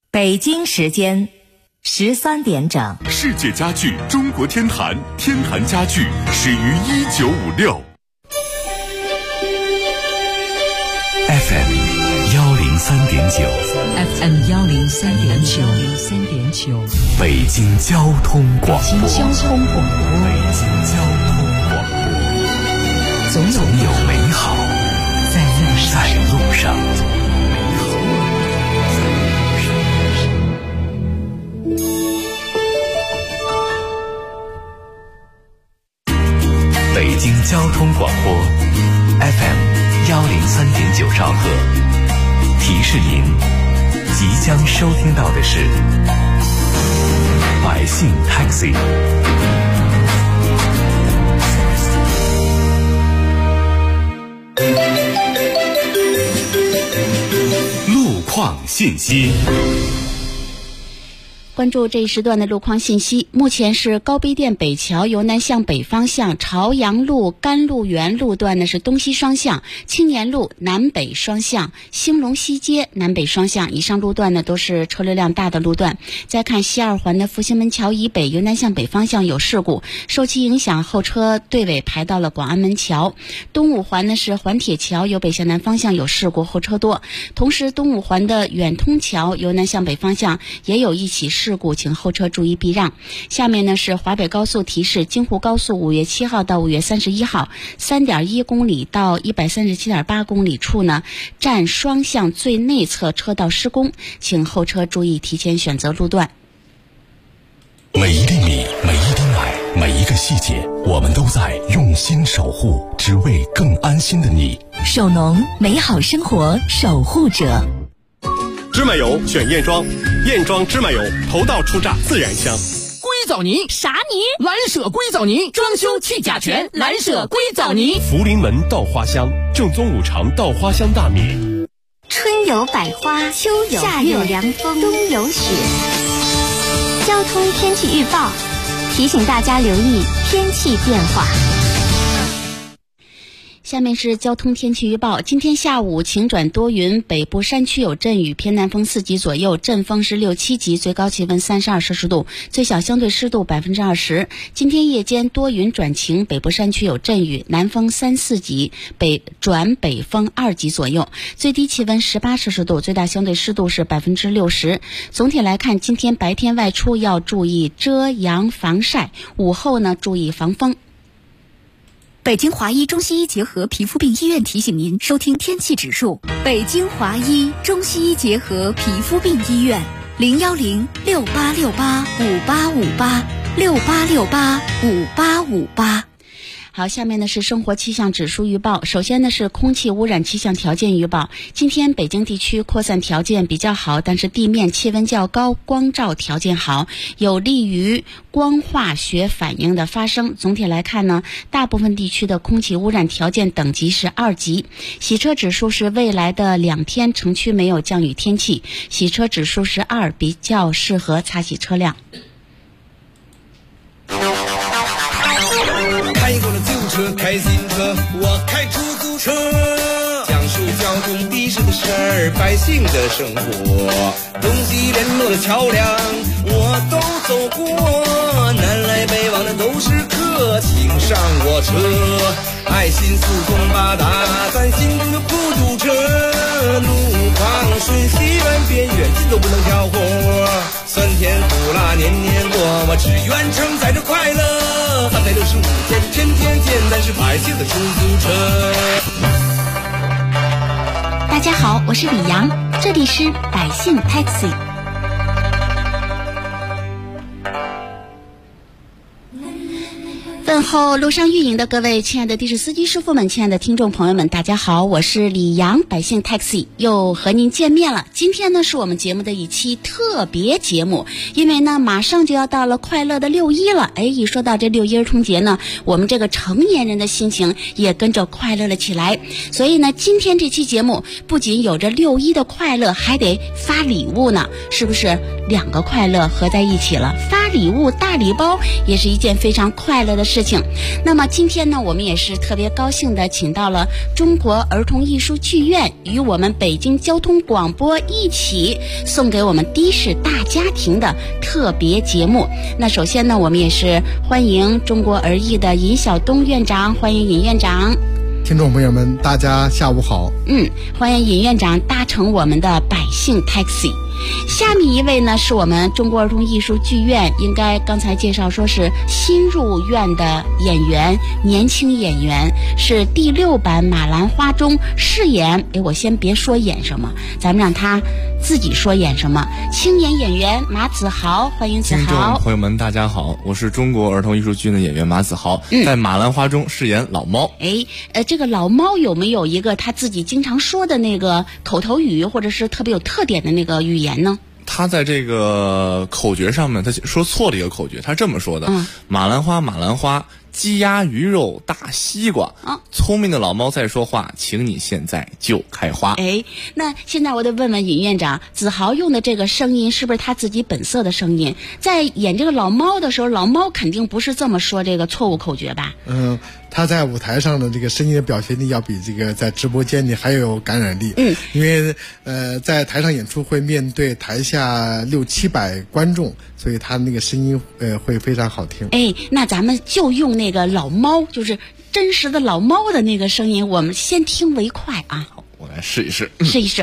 北京时间13点整。 世界家具中国天坛，天坛家具始于1956。FM 103.9， 北京交通广播，总有美好在路上。北京交通广播 FM 103.9兆赫，提示您即将收听到的是百姓 Taxi。 路况信息。 关注这一时段的路况信息。目前是高碑店北桥由南向北方向，朝阳路甘露园路段呢是东西双向，青年路南北双向，兴隆西街南北双向，以上路段呢都是车流量大的路段。再看西二环的复兴门桥以北由南向北方向有事故，受其影响后车队尾排到了广安门桥。东五环呢是环铁桥由北向南方向有事故，后车多。同时东五环的远通桥由南向北方向也有一起事故，请后车注意避让。下面呢是华北高速提示，京沪高速5月7号到5月31号 3.1 公里到 137.8 公里处呢，站双向最内侧车道施工，请后车注意提前选择路段。 每一粒米，每一滴奶，每一个细节，我们都在用心守护，只为更安心的你。 首农，美好生活守护者。 芝麻油选燕庄，燕庄芝麻油头道出榨，自然香。 硅藻泥啥泥？ 蓝舍硅藻泥，装修去甲醛，蓝舍硅藻泥。 福临门稻花香，正宗五常稻花香大米。 春有百花，秋有夏有凉风，冬有雪。交通天气预报提醒大家留意天气变化。 下面是交通天气预报。今天下午晴转多云，北部山区有阵雨，偏南风4级左右，阵风是6、7级，最高气温32摄氏度，最小相对湿度20%。今天夜间多云转晴，北部山区有阵雨，南风3、4级，北风2级左右，最低气温18摄氏度，最大相对湿度是60%。总体来看，今天白天外出要注意遮阳防晒，午后呢注意防风。 北京华医中西医结合皮肤病医院提醒您收听天气指数。北京华医中西医结合皮肤病医院，010-6868-5858，6868-5858。 好，下面呢是生活气象指数预报。首先呢是空气污染气象条件预报。今天北京地区扩散条件比较好，但是地面气温较高，光照条件好，有利于光化学反应的发生。总体来看呢，大部分地区的空气污染条件等级是2级。洗车指数是未来的2天城区没有降雨天气，洗车指数是2，比较适合擦洗车辆。 开过了旧车，开新车，我开出租车，讲述交通的士的事儿，百姓的生活，东西联络的桥梁我都走过，南来北往的都是客，请上我车，爱心4通8达，咱心中的不堵车，路旁顺西软边远近都不能挑活，酸甜苦辣年年过，我只愿承载着快乐，365天天天见，咱是百姓的出租车。 大家好，我是李阳，这里是百姓 Taxi。 问候路上运营的各位亲爱的的士司机师傅们，亲爱的听众朋友们，大家好，我是李阳，百姓 Taxi 又和您见面了。今天呢是我们节目的一期特别节目，因为呢马上就要到了快乐的6·1了。一说到这6·1儿童节呢，我们这个成年人的心情也跟着快乐了起来。所以呢，今天这期节目不仅有着6·1的快乐，还得发礼物呢，是不是2个快乐合在一起了？发礼物、大礼包，也是一件非常快乐的事情。那么今天呢，我们也是特别高兴的请到了中国儿童艺术剧院与我们北京交通广播一起送给我们的士大家庭的特别节目。那首先呢，我们也是欢迎中国儿艺的尹晓东院长，欢迎尹院长。 听众朋友们，大家下午好。 欢迎尹院长搭乘我们的百姓 taxi。下面一位呢，是我们中国儿童艺术剧院，应该刚才介绍说是新入院的演员，年轻演员，是第6版马兰花中饰演，我先别说演什么，咱们让他自己说演什么。青年演员马子豪，欢迎子豪。 听众朋友们大家好，我是中国儿童艺术剧院的演员马子豪，在马兰花中饰演老猫。 这个老猫有没有一个他自己经常说的那个口头语，或者是特别有特点的那个语言呢？ 他在这个口诀上面他说错了一个口诀，他这么说的：马兰花马兰花，鸡鸭鱼肉大西瓜，聪明的老猫在说话，请你现在就开花。 那现在我得问问尹院长，子豪用的这个声音是不是他自己本色的声音？在演这个老猫的时候，老猫肯定不是这么说这个错误口诀吧？ 他在舞台上的这个声音的表现力要比这个在直播间里还有感染力。因为在台上演出会面对台下600-700观众，所以他那个声音会非常好听。 那咱们就用那个老猫，就是真实的老猫的那个声音，我们先听为快啊。 好，我来试一试。 试一试。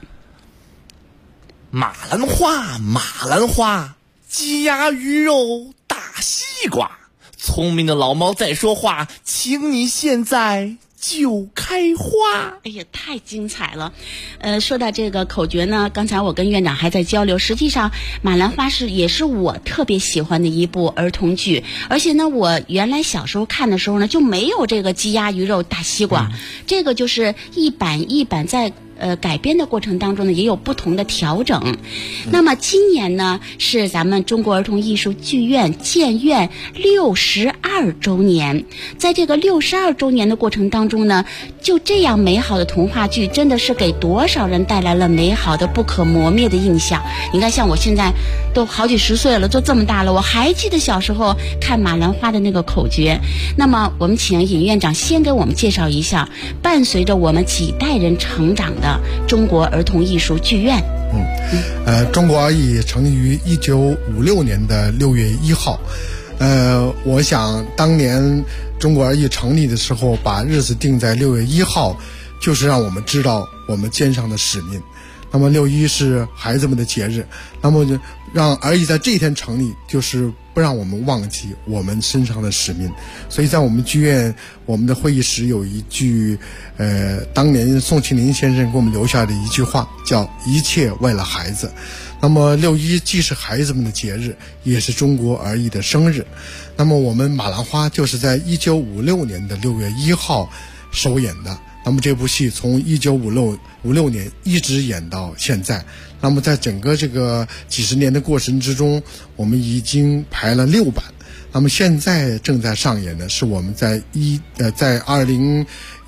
马兰花马兰花，鸡鸭鱼肉大西瓜，聪明的老猫在说话，请你现在就开花。 太精彩了。说到这个口诀呢，刚才我跟院长还在交流，实际上马兰花也是我特别喜欢的一部儿童剧，而且呢，我原来小时候看的时候呢，就没有这个鸡鸭鱼肉大西瓜，这个就是一版一版在改编的过程当中呢，也有不同的调整。那么今年呢，是咱们中国儿童艺术剧院建院62周年。在这个62周年的过程当中呢，就这样美好的童话剧，真的是给多少人带来了美好的不可磨灭的印象。你看，像我现在都好几十岁了，都这么大了，我还记得小时候看马兰花的那个口诀。那么我们请尹院长先给我们介绍一下，伴随着我们几代人成长的中国儿童艺术剧院。 中国儿艺成立于1956年的6月1号。我想当年中国儿艺成立的时候，把日子定在6月1号，就是让我们知道我们肩上的使命。那么6·1是孩子们的节日，那么就让儿艺在这一天成立，就是不让我们忘记我们身上的使命。所以在我们剧院，我们的会议室有一句当年宋庆龄先生给我们留下的一句话，叫一切为了孩子。那么6·1既是孩子们的节日，也是中国儿艺的生日。那么我们马兰花就是在1956年的6月1号首演的。那么这部戏从1956年一直演到现在。那么在整个这个几十年的过程之中，我们已经排了6版。那么现在正在上演的是我们在2016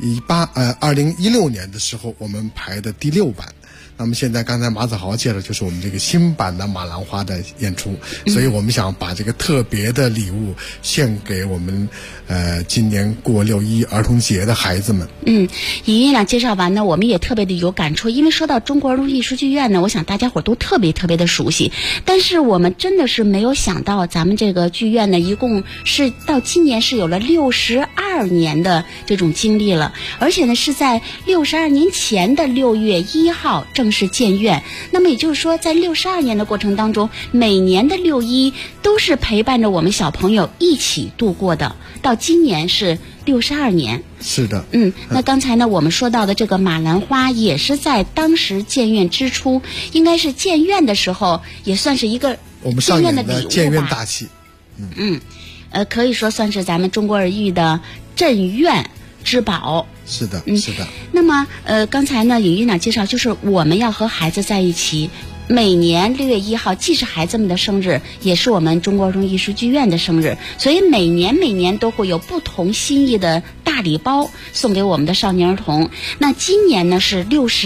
年的时候我们排的第6版。那么现在刚才马子豪介绍就是我们这个新版的马兰花的演出，所以我们想把这个特别的礼物献给我们今年过6·1儿童节的孩子们。 尹院长介绍完呢，我们也特别的有感触，因为说到中国儿童艺术剧院呢，我想大家伙都特别的熟悉，但是我们真的是没有想到，咱们这个剧院呢，一共是到今年是有了62年的这种经历了，而且呢是在62年前的6月1号正式建院。那么也就是说，在62年的过程当中，每年的6·1都是陪伴着我们小朋友一起度过的，到今年是62年。 是的。 那刚才呢我们说到的这个马兰花也是在当时建院之初，应该是建院的时候也算是一个我们上演的建院大戏。 可以说算是咱们中国儿艺的镇院之宝。 是的，是的。 那么刚才呢尹院长介绍，就是我们要和孩子在一起，每年6月1号既是孩子们的生日，也是我们中国儿童艺术剧院的生日，所以每年都会有不同心意的大礼包送给我们的少年儿童。那今年呢是62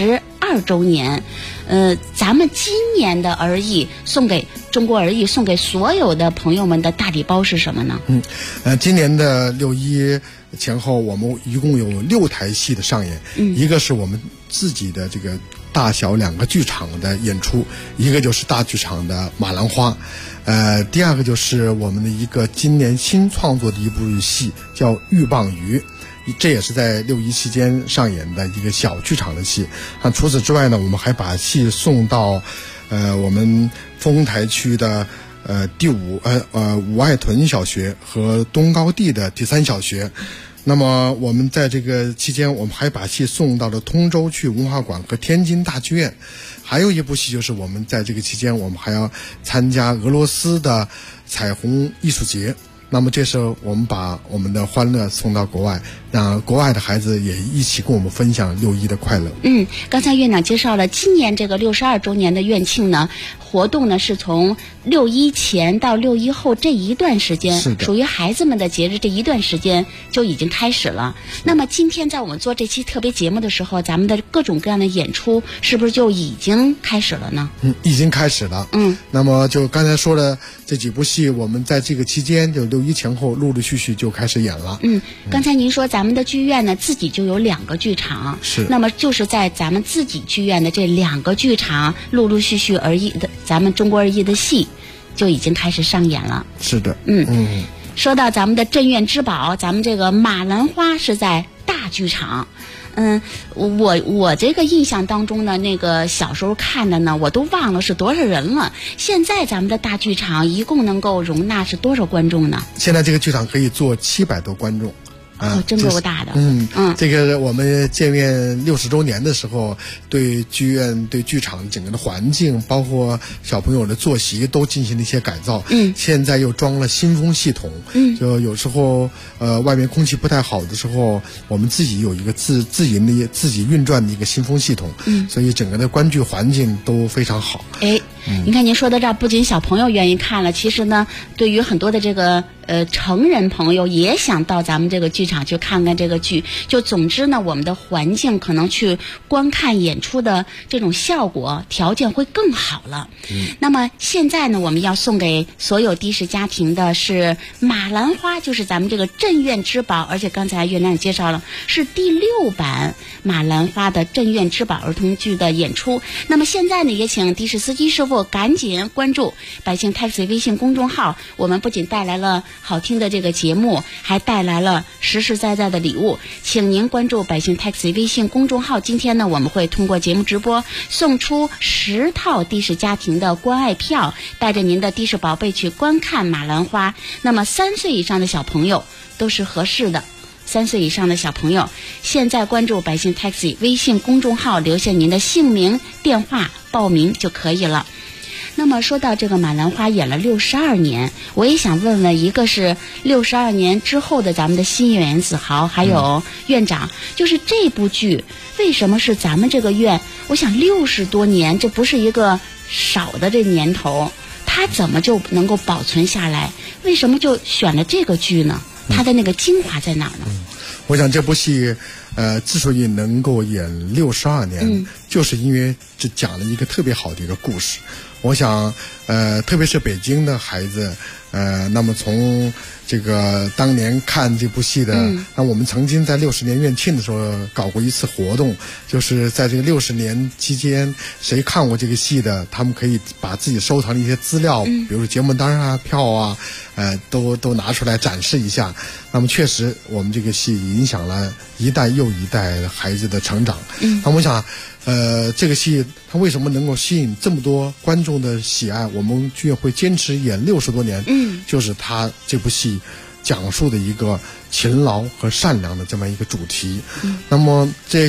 62周年，咱们今年的儿艺送给中国儿艺，送给所有的朋友们的大礼包是什么呢？ 今年的6·1前后，我们一共有6台戏的上演，一个是我们自己的这个大小2个剧场的演出，一个就是大剧场的《马兰花》，第二个就是我们的一个今年新创作的一部戏，叫《鹬蚌鱼》。这也是在6·1期间上演的一个小剧场的戏。除此之外呢，我们还把戏送到我们丰台区的第五爱屯小学和东高地的第3小学。那么我们在这个期间，我们还把戏送到了通州区文化馆和天津大剧院。还有一部戏就是我们在这个期间，我们还要参加俄罗斯的彩虹艺术节。那么这时候我们把我们的欢乐送到国外，让国外的孩子也一起跟我们分享6·1的快乐。 刚才院长介绍了今年这个62周年的院庆呢，活动呢是从6·1前到6·1后这一段时间，属于孩子们的节日，这一段时间就已经开始了。那么今天在我们做这期特别节目的时候，咱们的各种各样的演出是不是就已经开始了呢？ 已经开始了。那么就刚才说的这几部戏，我们在这个期间就6·1前后陆陆续续就开始演了。 刚才您说咱们的剧院呢自己就有2个剧场， 是。 那么就是在咱们自己剧院的这2个剧场，陆陆续续儿艺的咱们中国儿艺的戏就已经开始上演了。 是的。 说到咱们的镇院之宝，咱们这个马兰花是在大剧场。我这个印象当中呢，那个小时候看的呢，我都忘了是多少人了。现在咱们的大剧场一共能够容纳是多少观众呢？ 现在这个剧场可以坐700多观众。 真够大的。 这个我们建院60周年的时候，对剧院、对剧场整个的环境，包括小朋友的作息，都进行了一些改造。现在又装了新风系统。就有时候外面空气不太好的时候，我们自己有一个自营的、自己运转的一个新风系统。所以整个的观剧环境都非常好。 你看您说到这儿，不仅小朋友愿意看了，其实呢，对于很多的这个成人朋友也想到咱们这个剧场去看看这个剧。就总之呢，我们的环境可能去观看演出的这种效果条件会更好了。那么现在呢，我们要送给所有的士家庭的是马兰花，就是咱们这个镇院之宝，而且刚才院长也介绍了，是第6版马兰花的镇院之宝儿童剧的演出。那么现在呢，也请的士司机师傅赶紧关注百姓 Taxi 微信公众号，我们不仅带来了好听的这个节目，还带来了实实在在的礼物。请您关注百姓 Taxi 微信公众号，今天呢，我们会通过节目直播送出10套的士家庭的关爱票，带着您的的士宝贝去观看马兰花。那么3岁以上的小朋友都是合适的。3岁以上的小朋友，现在关注百姓 Taxi 微信公众号，留下您的姓名、电话，报名就可以了。那么说到这个马兰花演了62年，我也想问问，一个是62年之后的咱们的新演员子豪，还有院长，就是这部剧为什么是咱们这个院？我想60多年，这不是一个少的这年头，它怎么就能够保存下来？为什么就选了这个剧呢？它的那个精华在哪儿呢？ 我想这部戏之所以能够演62年，就是因为这讲了一个特别好的一个故事。我想特别是北京的孩子，那么从这个当年看这部戏的，那我们曾经在60年院庆的时候搞过一次活动，就是在这个60年期间，谁看过这个戏的，他们可以把自己收藏的一些资料，比如说节目单啊、票啊，都拿出来展示一下。那么确实，我们这个戏影响了一代又一代孩子的成长。那我想，这个戏它为什么能够吸引这么多观众的喜爱？我们剧院会坚持演60多年，就是它这部戏讲述的一个勤劳和善良的这么一个主题。那么在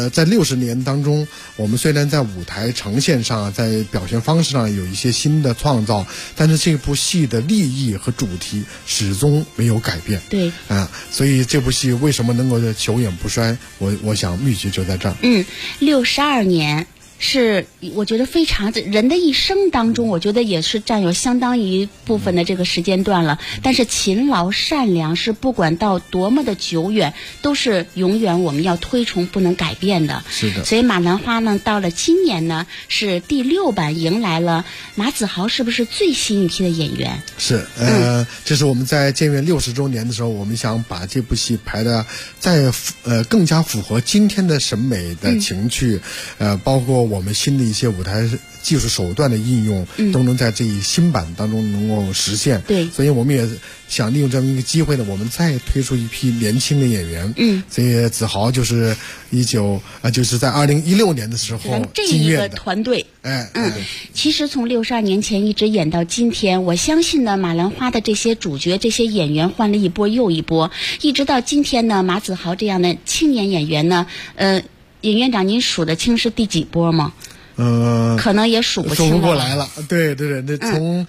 60年当中，我们虽然在舞台呈现上，在表现方式上有一些新的创造，但是这部戏的立意和主题始终没有改变。 对所以这部戏为什么能够久演不衰？我想秘诀就在这儿。 62年是我觉得非常人的一生当中，我觉得也是占有相当一部分的这个时间段了。但是勤劳善良是不管到多么的久远，都是永远我们要推崇不能改变的。 是的。 所以马兰花呢，到了今年呢是第6版，迎来了马子豪是不是最新一批的演员？ 是，这是我们在建院60周年的时候，我们想把这部戏排的再更加符合今天的审美的情趣，包括我们新的一些舞台技术手段的应用，都能在这一新版当中能够实现。 对， 所以我们也想利用这么一个机会呢，我们再推出一批年轻的演员。所以子豪就是就是在2016年的时候这一个团队。其实从62年前一直演到今天，我相信呢，马兰花的这些主角、这些演员换了一波又一波，一直到今天呢，马子豪这样的青年演员呢，尹院长，您数得清是第几波吗？可能也数不清了， 数不过来了。对，那从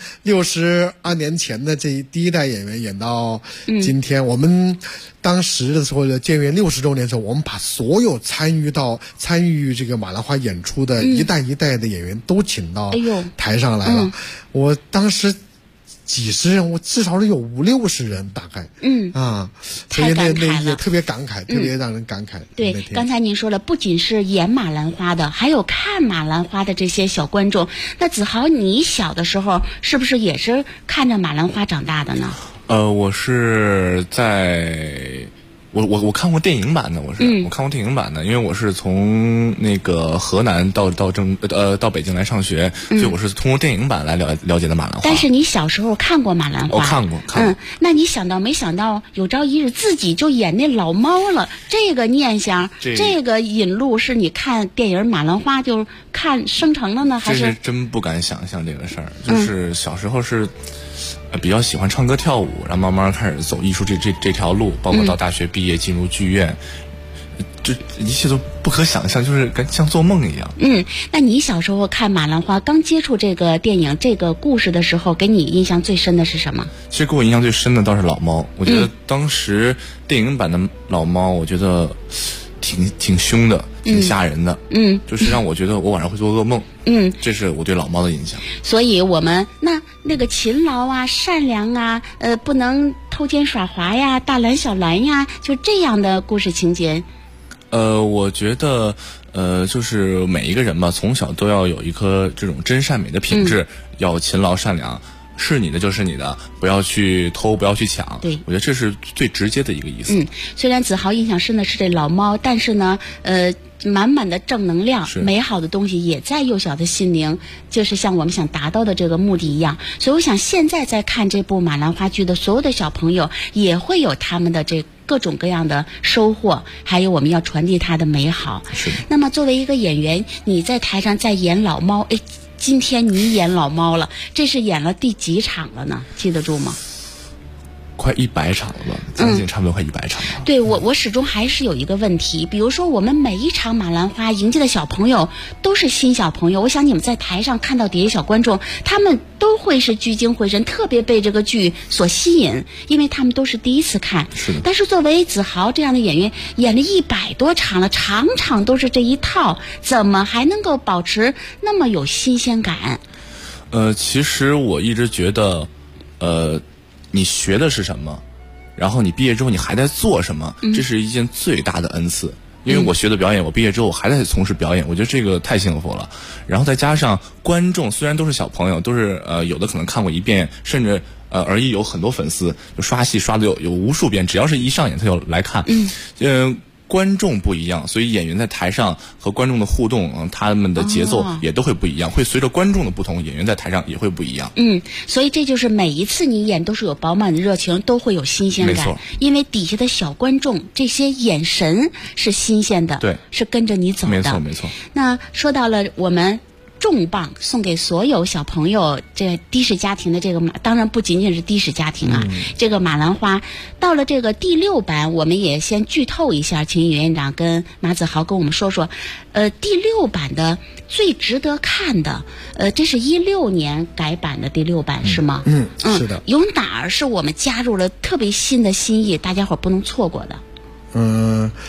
62年前的这第一代演员演到今天，我们当时的时候的建院60周年的时候，我们把所有参与这个马兰花演出的一代一代的演员都请到台上来了。我当时几十人，我至少是有50-60人，大概。所以那也特别感慨，特别让人感慨。 对，刚才您说了，不仅是演马兰花的，还有看马兰花的这些小观众。那子豪，你小的时候是不是也是看着马兰花长大的呢？ 我是在。我看过电影版的，我看过电影版的，因为我是从那个河南到北京来上学，所以我是通过电影版来了解的马兰花。 但是你小时候看过马兰花？ 我看过。 那你没想到有朝一日自己就演那老猫了？这个念想，这个引路是你看电影马兰花就看生成了呢，还是？ 这是真不敢想象这个事儿，就是小时候是。比较喜欢唱歌跳舞，然后慢慢开始走艺术这条路，包括到大学毕业进入剧院，这一切都不可想象，就是像做梦一样。 那你小时候看马兰花刚接触这个电影这个故事的时候，给你印象最深的是什么？ 其实给我印象最深的倒是老猫，我觉得当时电影版的老猫，我觉得挺凶的，挺吓人的，就是让我觉得我晚上会做噩梦，这是我对老猫的印象。 所以我们那个勤劳啊、善良啊，不能偷奸耍滑呀、大蓝小蓝呀，就这样的故事情节。 我觉得就是每一个人吧，从小都要有一颗这种真善美的品质，要勤劳善良。是你的就是你的，不要去偷，不要去抢。 对， 我觉得这是最直接的一个意思。 虽然子豪印象深的是这老猫，但是呢，满满的正能量，美好的东西也在幼小的心灵，就是像我们想达到的这个目的一样。所以我想现在在看这部马兰花剧的所有的小朋友，也会有他们的这各种各样的收获，还有我们要传递它的美好。 是。 那么作为一个演员，你在台上在演老猫，今天你演老猫了，这是演了第几场了呢？记得住吗？ 快100场了吧，将近差不多快100场了。 对，我始终还是有一个问题，比如说我们每一场马兰花迎接的小朋友都是新小朋友，我想你们在台上看到底下小观众，他们都会是聚精会神，特别被这个剧所吸引，因为他们都是第一次看。 是的。 但是作为子豪这样的演员，演了100多场了，场场都是这一套，怎么还能够保持那么有新鲜感？ 其实我一直觉得，你学的是什么，然后你毕业之后你还在做什么，这是一件最大的恩赐。因为我学的表演，我毕业之后我还在从事表演，我觉得这个太幸福了。然后再加上观众虽然都是小朋友，都是有的可能看过一遍，甚至而已有很多粉丝就刷戏刷的有无数遍，只要是一上演他就来看。观众不一样，所以演员在台上和观众的互动，他们的节奏也都会不一样，会随着观众的不同，演员在台上也会不一样。 所以这就是每一次你演都是有饱满的热情，都会有新鲜感。 没错， 因为底下的小观众这些眼神是新鲜的， 对， 是跟着你走的。 没错。 那说到了我们重磅送给所有小朋友，这的士家庭的这个当然不仅仅是的士家庭啊，这个马兰花到了这个第6版，我们也先剧透一下，请尹院长跟马子豪跟我们说说，第6版的最值得看的，这是16年改版的第6版是吗？ 是的。 有哪儿是我们加入了特别新的心意，大家伙不能错过的？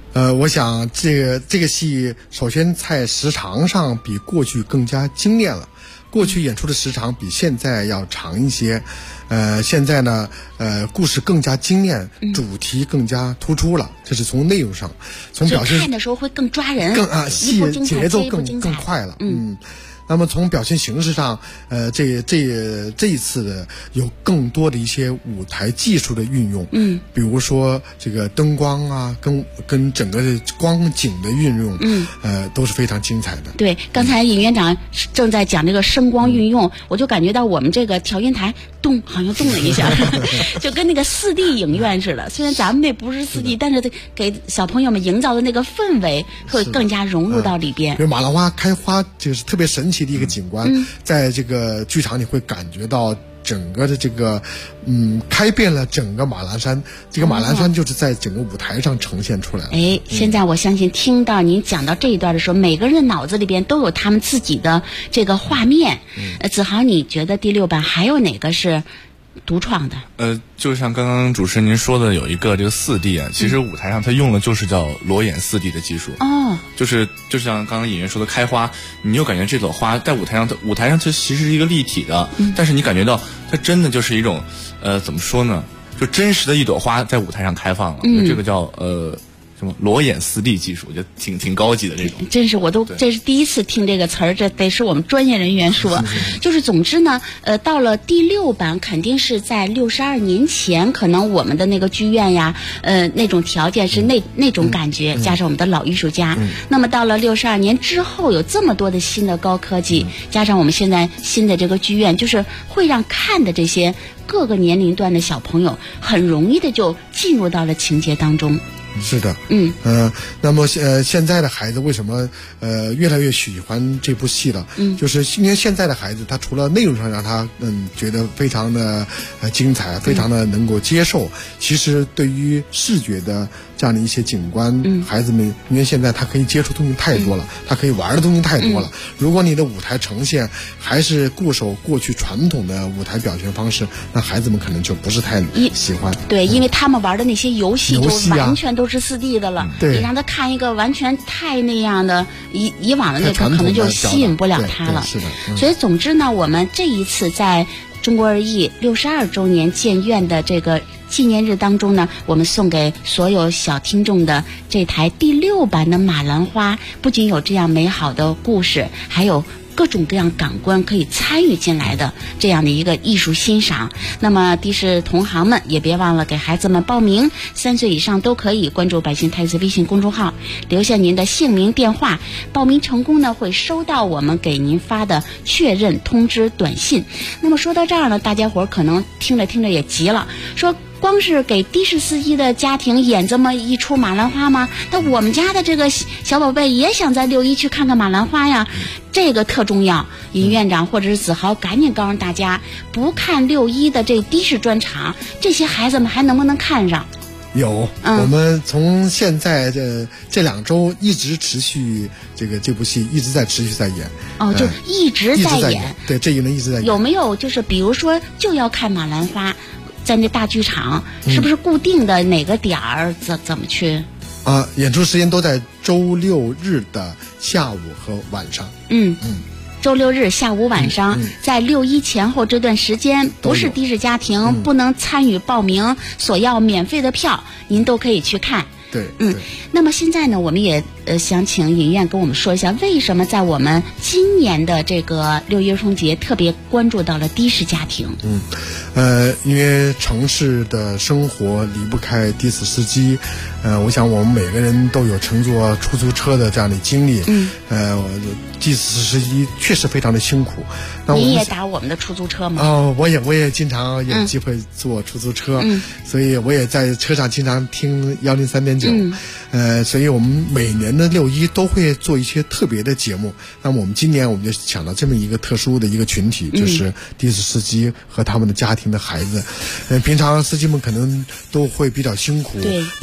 我想这个戏首先在时长上比过去更加精炼了。过去演出的时长比现在要长一些，现在呢，故事更加精炼，主题更加突出了。这是从内容上，从表现看的时候会更抓人， 戏节奏更快了。那么从表现形式上，这一次的有更多的一些舞台技术的运用，比如说这个灯光啊，跟整个的光景的运用，都是非常精彩的。 对，刚才尹院长正在讲这个声光运用，我就感觉到我们这个调音台好像动了一下，就跟那个4D 影院似的。虽然咱们那不是4D，但是给小朋友们营造的那个氛围会更加融入到里边。 比如马兰花开花就是特别神奇的一个景观，在这个剧场你会感觉到整个的这个开遍了整个马栏山，这个马栏山就是在整个舞台上呈现出来了。 现在我相信听到您讲到这一段的时候，每个人脑子里边都有他们自己的这个画面。子豪，你觉得第6版还有哪个是独创的？ 就像刚刚主持人您说的，有一个这个4D 啊，其实舞台上它用的就是叫裸眼4D 的技术。就像刚刚演员说的开花，你又感觉这朵花在舞台上它其实是一个立体的，但是你感觉到它真的就是一种怎么说呢，就真实的一朵花在舞台上开放了。这个叫什么裸眼4D 技术，就挺高级的这种。 真是这是第一次听这个词儿，这得是我们专业人员说。就是总之呢，到了第6版肯定是在62年前，可能我们的那个剧院呀，那种条件是那种感觉，加上我们的老艺术家。那么到了62年之后，有这么多的新的高科技，加上我们现在新的这个剧院，就是会让看的这些各个年龄段的小朋友很容易的就进入到了情节当中。 是的，那么现在的孩子为什么越来越喜欢这部戏了？就是因为现在的孩子，他除了内容上让他觉得非常的精彩，非常的能够接受，其实对于视觉的这样的一些景观，孩子们因为现在他可以接触东西太多了，他可以玩的东西太多了。如果你的舞台呈现还是固守过去传统的舞台表现方式，那孩子们可能就不是太喜欢。 对，因为他们玩的那些游戏就完全都是4D 的了，你让他看一个完全太那样的以往的那个，可能就吸引不了他了。 是的， 所以总之呢，我们这一次在中国儿艺62周年建院的这个纪念日当中呢，我们送给所有小听众的这台第6版的马兰花，不仅有这样美好的故事，还有各种各样感官可以参与进来的这样的一个艺术欣赏。那么的士同行们也别忘了给孩子们报名，3岁以上都可以关注百姓太子微信公众号，留下您的姓名电话，报名成功呢会收到我们给您发的确认通知短信。那么说到这儿呢，大家伙可能听着听着也急了，说光是给的士司机的家庭演这么一出马兰花吗？那我们家的这个小宝贝也想在6·1去看看马兰花呀，这个特重要。尹院长或者是子豪赶紧告诉大家，不看6·1的这的士专场，这些孩子们还能不能看上？ 有，我们从现在这2周一直持续这部戏一直在持续在演。 就一直在演。 对，这一轮一直在演。 有没有就是比如说就要看马兰花，在那大剧场，是不是固定的哪个点儿怎么去？ 演出时间都在周6日的下午和晚上。 周6日下午晚上，在6·1前后这段时间，不是的士家庭不能参与报名，所要免费的票，您都可以去看。 对， 那么现在呢，我们也想请尹院跟我们说一下，为什么在我们今年的这个6·1儿童节特别关注到了的士家庭？ 因为城市的生活离不开的士司机，我想我们每个人都有乘坐出租车的这样的经历。的士司机确实非常的辛苦。 你也打我们的出租车吗？ 我也经常有机会坐出租车，所以我也在车上经常听103.9。所以我们每年的6·1都会做一些特别的节目。那么我们今年我们就想到这么一个特殊的一个群体，就是的士司机和他们的家庭的孩子。平常司机们可能都会比较辛苦，没有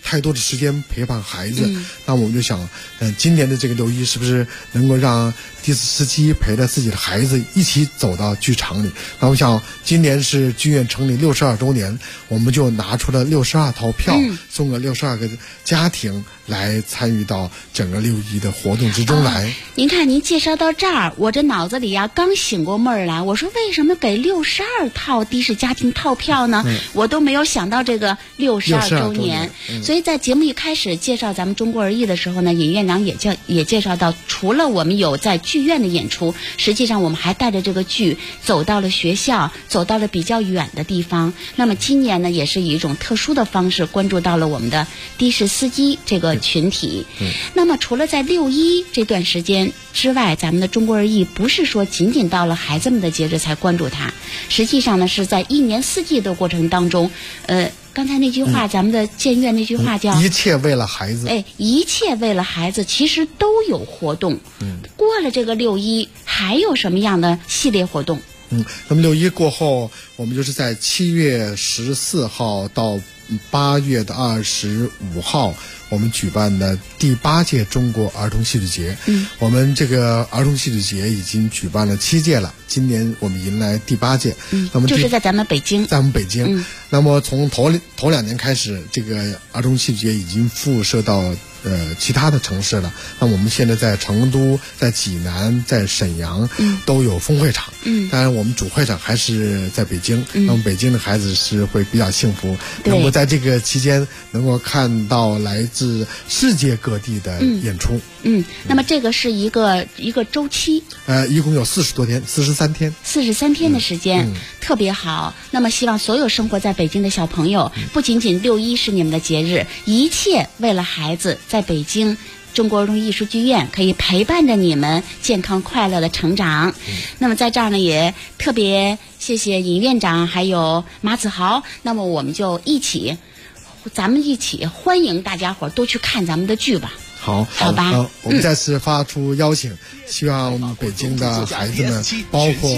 太多的时间陪伴孩子。那我们就想，今年的这个六一是不是能够让的士司机陪着自己的孩子一起走到剧场里？那我想，今年是剧院成立62周年，我们就拿出了62套票，送给62个家庭来参与到整个六一的活动之中来。 您看，您介绍到这儿，我这脑子里呀刚醒过味儿来。我说为什么给62套的士家庭套票呢？我都没有想到这个62周年。所以在节目一开始介绍咱们中国儿艺的时候呢，尹院长也介绍到，除了我们有在剧院的演出，实际上我们还带着这个剧走到了学校，走到了比较远的地方。那么今年呢，也是以一种特殊的方式关注到了我们的的士司机这个群体。那么除了在六一这段时间之外，咱们的中国儿艺不是说仅仅到了孩子们的节日才关注它，实际上呢是在一年四季的过程当中，刚才那句话，咱们的建院那句话叫一切为了孩子。 一切为了孩子，其实都有活动。过了这个六一，还有什么样的系列活动？ 那么六一过后，我们就是在7月14号到8月的25号，我们举办的第8届中国儿童戏剧节。我们这个儿童戏剧节已经举办了7届了，今年我们迎来第8届。那么就是在咱们北京。 在我们北京。那么从头2年开始，这个儿童戏剧节已经辐射到其他的城市了。那我们现在在成都、在济南、在沈阳都有峰会场。当然我们主会场还是在北京。那么北京的孩子是会比较幸福，能够在这个期间能够看到来自世界各地的演出。 那么这个是一个周期， 一共有40多天，43天 ，43天的时间，特别好。那么希望所有生活在北京的小朋友，不仅仅六一是你们的节日，一切为了孩子，在北京中国儿童艺术剧院可以陪伴着你们健康快乐的成长。那么在这儿呢，也特别谢谢尹院长还有马子豪。那么我们就咱们一起欢迎大家伙多去看咱们的剧吧。 好吧，我们再次发出邀请，希望北京的孩子们，包括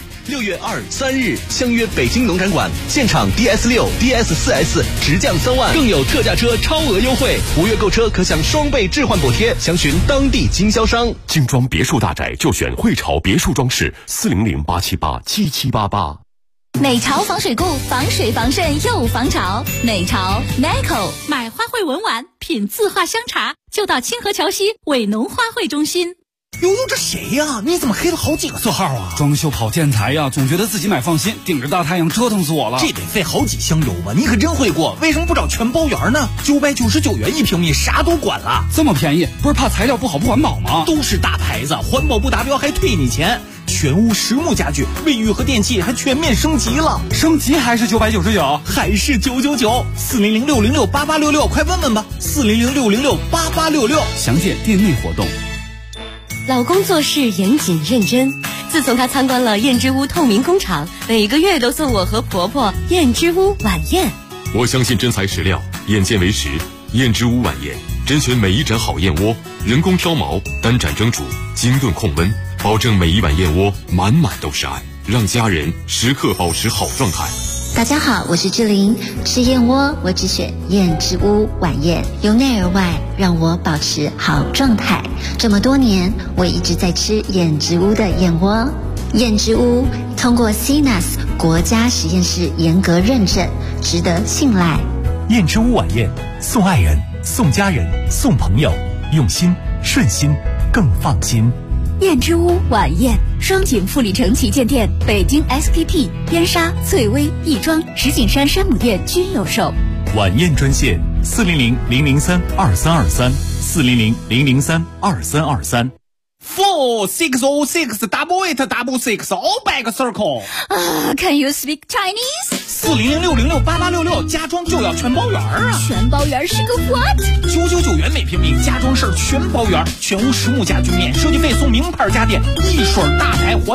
6月2、3日相约北京农展馆，现场 DS6、DS4S 直降3万，更有特价车超额优惠，5月购车可享双倍置换补贴，详询当地经销商。 精装别墅大宅就选汇潮别墅装饰，400-878-7788。 美潮防水固，防水防渗又防潮。美潮 Macco， 买花卉文玩，品字画香茶，就到清河桥西伟农花卉中心。 悠悠，这谁呀？你怎么黑了好几个色号啊？ 装修跑建材呀，总觉得自己买放心，顶着大太阳折腾死我了。 这得费好几箱油吧？你可真会过，为什么不找全包圆呢？999元1平米，啥都管了。 这么便宜，不是怕材料不好不环保吗？ 都是大牌子，环保不达标还退你钱。全屋实木家具，卫浴和电器还全面升级了。 升级还是999？ 还是999？400-606-8866，快问问吧。400-606-8866， 详见店内活动。 老公做事严谨认真，自从他参观了燕之屋透明工厂，每个月都送我和婆婆燕之屋晚宴。 我相信真材实料，眼见为实。燕之屋晚宴，甄选每一盏好燕窝，人工挑毛，单盏蒸煮，精炖控温，保证每一碗燕窝满满都是爱，让家人时刻保持好状态。 大家好，我是志玲，吃燕窝我只选燕之屋晚宴，由内而外让我保持好状态。这么多年，我一直在吃燕之屋的燕窝。燕之屋通过 CNAS 国家实验室严格认证，值得信赖。 燕之屋晚宴，送爱人，送家人，送朋友，用心顺心更放心。 燕之屋晚宴，双井富里城旗舰店、北京 SPP、边沙、翠微、亦庄、石景山山姆店均有售。 晚宴专线400-003-2323，400-003-2323。 4-6-6 double 8 double 6 all back circle。 Can you speak Chinese？ 400-606-8866，家装就要全包圆啊！ 全包圆是个 what ？999元每平米，家装事儿全包圆，全屋实木家具免设计费送名牌家电，一水大牌环。